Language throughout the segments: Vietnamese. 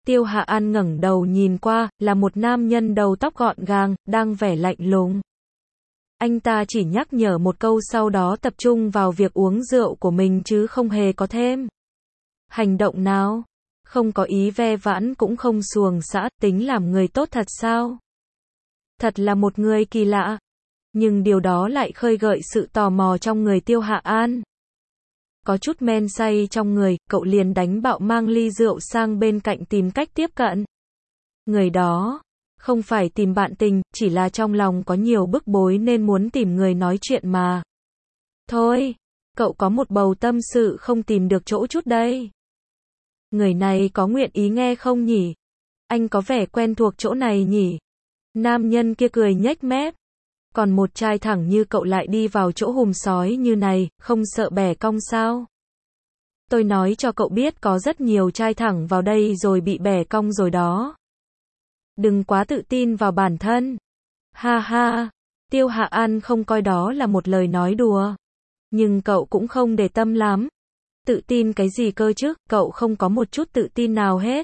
Tiêu Hạ An ngẩng đầu nhìn qua, là một nam nhân đầu tóc gọn gàng, đang vẻ lạnh lùng. Anh ta chỉ nhắc nhở một câu sau đó tập trung vào việc uống rượu của mình chứ không hề có thêm hành động nào. Không có ý ve vãn cũng không xuồng xã, tính làm người tốt thật sao? Thật là một người kỳ lạ. Nhưng điều đó lại khơi gợi sự tò mò trong người Tiêu Hạ An. Có chút men say trong người, cậu liền đánh bạo mang ly rượu sang bên cạnh tìm cách tiếp cận. Người đó không phải tìm bạn tình, chỉ là trong lòng có nhiều bức bối nên muốn tìm người nói chuyện mà. Thôi, cậu có một bầu tâm sự không tìm được chỗ chút đây. Người này có nguyện ý nghe không nhỉ? Anh có vẻ quen thuộc chỗ này nhỉ? Nam nhân kia cười nhếch mép. Còn một trai thẳng như cậu lại đi vào chỗ hùm sói như này, không sợ bẻ cong sao? Tôi nói cho cậu biết có rất nhiều trai thẳng vào đây rồi bị bẻ cong rồi đó. Đừng quá tự tin vào bản thân. Ha ha, Tiêu Hạ An không coi đó là một lời nói đùa. Nhưng cậu cũng không để tâm lắm. Tự tin cái gì cơ chứ, cậu không có một chút tự tin nào hết.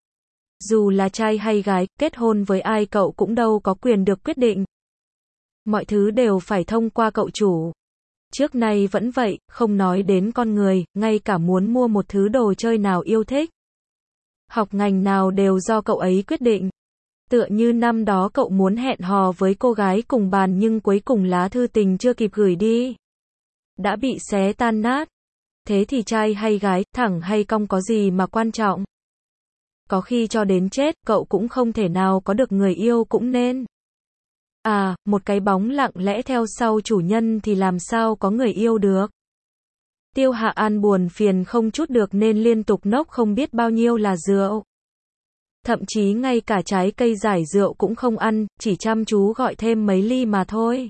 Dù là trai hay gái, kết hôn với ai cậu cũng đâu có quyền được quyết định. Mọi thứ đều phải thông qua cậu chủ. Trước nay vẫn vậy, không nói đến con người, ngay cả muốn mua một thứ đồ chơi nào yêu thích. Học ngành nào đều do cậu ấy quyết định. Tựa như năm đó cậu muốn hẹn hò với cô gái cùng bàn nhưng cuối cùng lá thư tình chưa kịp gửi đi. Đã bị xé tan nát. Thế thì trai hay gái, thẳng hay cong có gì mà quan trọng. Có khi cho đến chết, cậu cũng không thể nào có được người yêu cũng nên. À, một cái bóng lặng lẽ theo sau chủ nhân thì làm sao có người yêu được. Tiêu Hạ An buồn phiền không chút được nên liên tục nốc không biết bao nhiêu là rượu. Thậm chí ngay cả trái cây giải rượu cũng không ăn, chỉ chăm chú gọi thêm mấy ly mà thôi.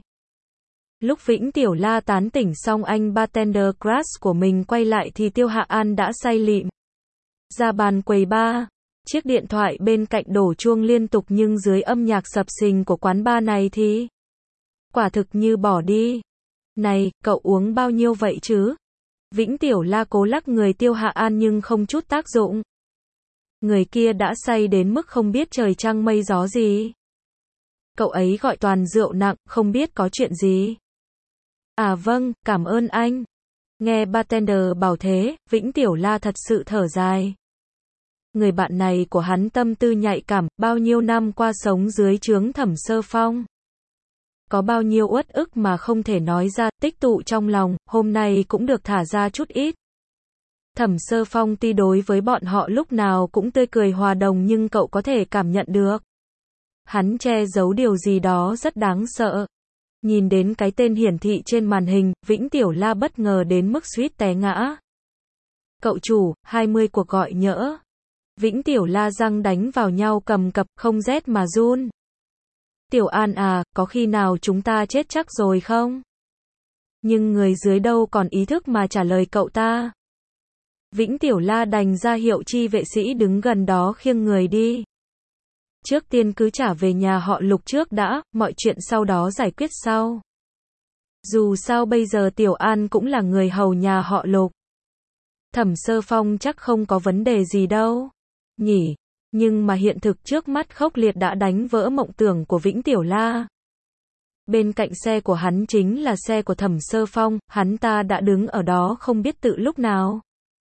Lúc Vĩnh Tiểu La tán tỉnh xong anh bartender crush của mình quay lại thì Tiêu Hạ An đã say lịm. Ra bàn quầy bar. Chiếc điện thoại bên cạnh đổ chuông liên tục nhưng dưới âm nhạc sập sình của quán bar này thì quả thực như bỏ đi. Này, cậu uống bao nhiêu vậy chứ? Vĩnh Tiểu La cố lắc người Tiêu Hạ An nhưng không chút tác dụng. Người kia đã say đến mức không biết trời trăng mây gió gì. Cậu ấy gọi toàn rượu nặng, không biết có chuyện gì. À vâng, cảm ơn anh. Nghe bartender bảo thế, Vĩnh Tiểu La thật sự thở dài. Người bạn này của hắn tâm tư nhạy cảm, bao nhiêu năm qua sống dưới trướng Thẩm Sơ Phong. Có bao nhiêu uất ức mà không thể nói ra, tích tụ trong lòng, hôm nay cũng được thả ra chút ít. Thẩm Sơ Phong tuy đối với bọn họ lúc nào cũng tươi cười hòa đồng nhưng cậu có thể cảm nhận được. Hắn che giấu điều gì đó rất đáng sợ. Nhìn đến cái tên hiển thị trên màn hình, Vĩnh Tiểu La bất ngờ đến mức suýt té ngã. Cậu chủ, 20 cuộc gọi nhỡ. Vĩnh Tiểu La răng đánh vào nhau cầm cập, không rét mà run. Tiểu An à, có khi nào chúng ta chết chắc rồi không? Nhưng người dưới đâu còn ý thức mà trả lời cậu ta. Vĩnh Tiểu La đành ra hiệu chi vệ sĩ đứng gần đó khiêng người đi. Trước tiên cứ trả về nhà họ Lục trước đã, mọi chuyện sau đó giải quyết sau. Dù sao bây giờ Tiểu An cũng là người hầu nhà họ Lục. Thẩm Sơ Phong chắc không có vấn đề gì đâu. Nhỉ, nhưng mà hiện thực trước mắt khốc liệt đã đánh vỡ mộng tưởng của Vĩnh Tiểu La. Bên cạnh xe của hắn chính là xe của Thẩm Sơ Phong, hắn ta đã đứng ở đó không biết tự lúc nào.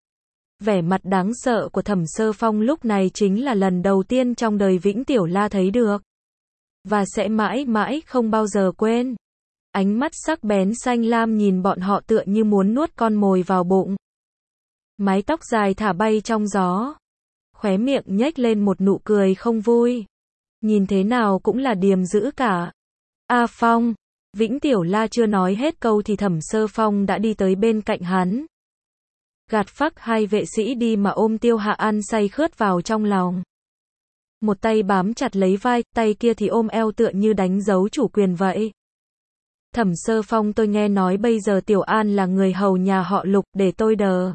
Vẻ mặt đáng sợ của Thẩm Sơ Phong lúc này chính là lần đầu tiên trong đời Vĩnh Tiểu La thấy được. Và sẽ mãi mãi không bao giờ quên. Ánh mắt sắc bén xanh lam nhìn bọn họ tựa như muốn nuốt con mồi vào bụng. Mái tóc dài thả bay trong gió. Khóe miệng nhếch lên một nụ cười không vui. Nhìn thế nào cũng là điềm dữ cả. A Phong. Vĩnh Tiểu La chưa nói hết câu thì Thẩm Sơ Phong đã đi tới bên cạnh hắn. Gạt phác hai vệ sĩ đi mà ôm Tiêu Hạ An say khướt vào trong lòng. Một tay bám chặt lấy vai, tay kia thì ôm eo tựa như đánh dấu chủ quyền vậy. Thẩm Sơ Phong, tôi nghe nói bây giờ Tiểu An là người hầu nhà họ Lục, để tôi đờ.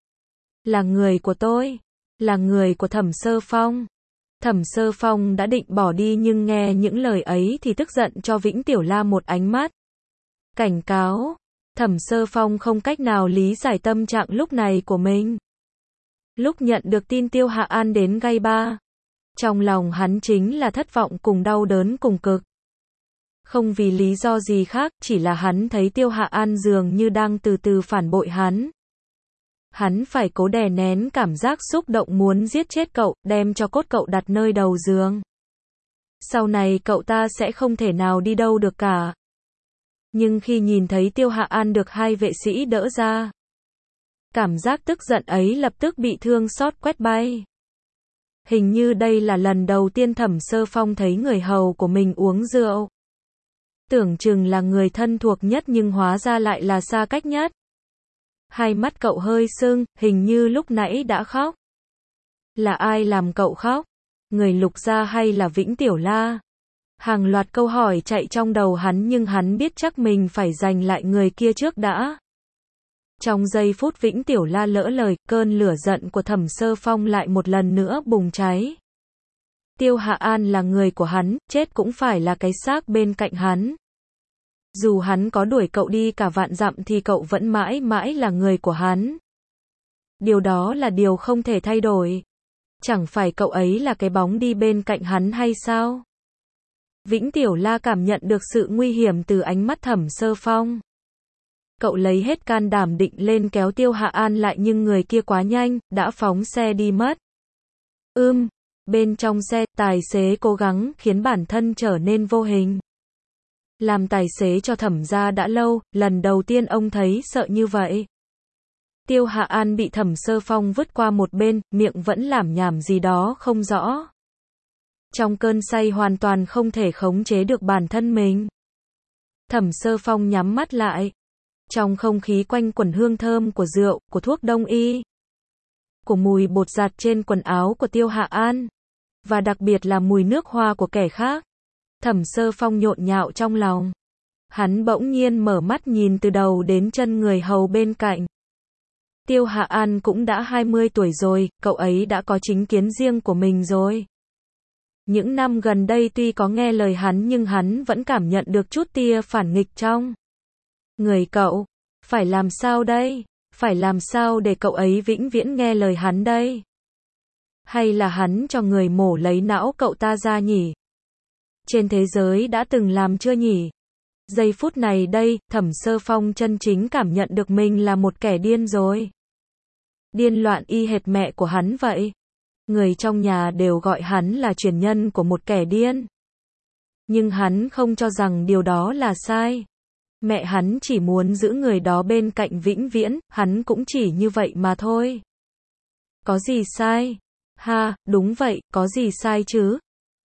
Là người của tôi. Là người của Thẩm Sơ Phong. Thẩm Sơ Phong đã định bỏ đi nhưng nghe những lời ấy thì tức giận cho Vĩnh Tiểu La một ánh mắt cảnh cáo. Thẩm Sơ Phong không cách nào lý giải tâm trạng lúc này của mình. Lúc nhận được tin Tiêu Hạ An đến gây ba, trong lòng hắn chính là thất vọng cùng đau đớn cùng cực. Không vì lý do gì khác, chỉ là hắn thấy Tiêu Hạ An dường như đang từ từ phản bội hắn. Hắn phải cố đè nén cảm giác xúc động muốn giết chết cậu, đem cho cốt cậu đặt nơi đầu giường. Sau này cậu ta sẽ không thể nào đi đâu được cả. Nhưng khi nhìn thấy Tiêu Hạ An được hai vệ sĩ đỡ ra, cảm giác tức giận ấy lập tức bị thương xót quét bay. Hình như đây là lần đầu tiên Thẩm Sơ Phong thấy người hầu của mình uống rượu. Tưởng chừng là người thân thuộc nhất nhưng hóa ra lại là xa cách nhất. Hai mắt cậu hơi sưng, hình như lúc nãy đã khóc. Là ai làm cậu khóc? Người Lục gia hay là Vĩnh Tiểu La? Hàng loạt câu hỏi chạy trong đầu hắn nhưng hắn biết chắc mình phải giành lại người kia trước đã. Trong giây phút Vĩnh Tiểu La lỡ lời, cơn lửa giận của Thẩm Sơ Phong lại một lần nữa bùng cháy. Tiêu Hạ An là người của hắn, chết cũng phải là cái xác bên cạnh hắn. Dù hắn có đuổi cậu đi cả vạn dặm thì cậu vẫn mãi mãi là người của hắn. Điều đó là điều không thể thay đổi. Chẳng phải cậu ấy là cái bóng đi bên cạnh hắn hay sao? Vĩnh Tiểu La cảm nhận được sự nguy hiểm từ ánh mắt Thẩm Sơ Phong. Cậu lấy hết can đảm định lên kéo Tiêu Hạ An lại nhưng người kia quá nhanh, đã phóng xe đi mất. Bên trong xe, tài xế cố gắng khiến bản thân trở nên vô hình. Làm tài xế cho Thẩm gia đã lâu, lần đầu tiên ông thấy sợ như vậy. Tiêu Hạ An bị Thẩm Sơ Phong vứt qua một bên, miệng vẫn lảm nhảm gì đó không rõ. Trong cơn say hoàn toàn không thể khống chế được bản thân mình. Thẩm Sơ Phong nhắm mắt lại. Trong không khí quanh quẩn hương thơm của rượu, của thuốc đông y, của mùi bột giặt trên quần áo của Tiêu Hạ An, và đặc biệt là mùi nước hoa của kẻ khác. Thẩm Sơ Phong nhộn nhạo trong lòng. Hắn bỗng nhiên mở mắt nhìn từ đầu đến chân người hầu bên cạnh. Tiêu Hạ An cũng đã 20 tuổi rồi, cậu ấy đã có chính kiến riêng của mình rồi. Những năm gần đây tuy có nghe lời hắn nhưng hắn vẫn cảm nhận được chút tia phản nghịch trong người cậu. Phải làm sao đây? Phải làm sao để cậu ấy vĩnh viễn nghe lời hắn đây? Hay là hắn cho người mổ lấy não cậu ta ra nhỉ? Trên thế giới đã từng làm chưa nhỉ? Giây phút này đây, Thẩm Sơ Phong chân chính cảm nhận được mình là một kẻ điên rồi. Điên loạn y hệt mẹ của hắn vậy. Người trong nhà đều gọi hắn là truyền nhân của một kẻ điên. Nhưng hắn không cho rằng điều đó là sai. Mẹ hắn chỉ muốn giữ người đó bên cạnh vĩnh viễn, hắn cũng chỉ như vậy mà thôi. Có gì sai? Ha, đúng vậy, có gì sai chứ?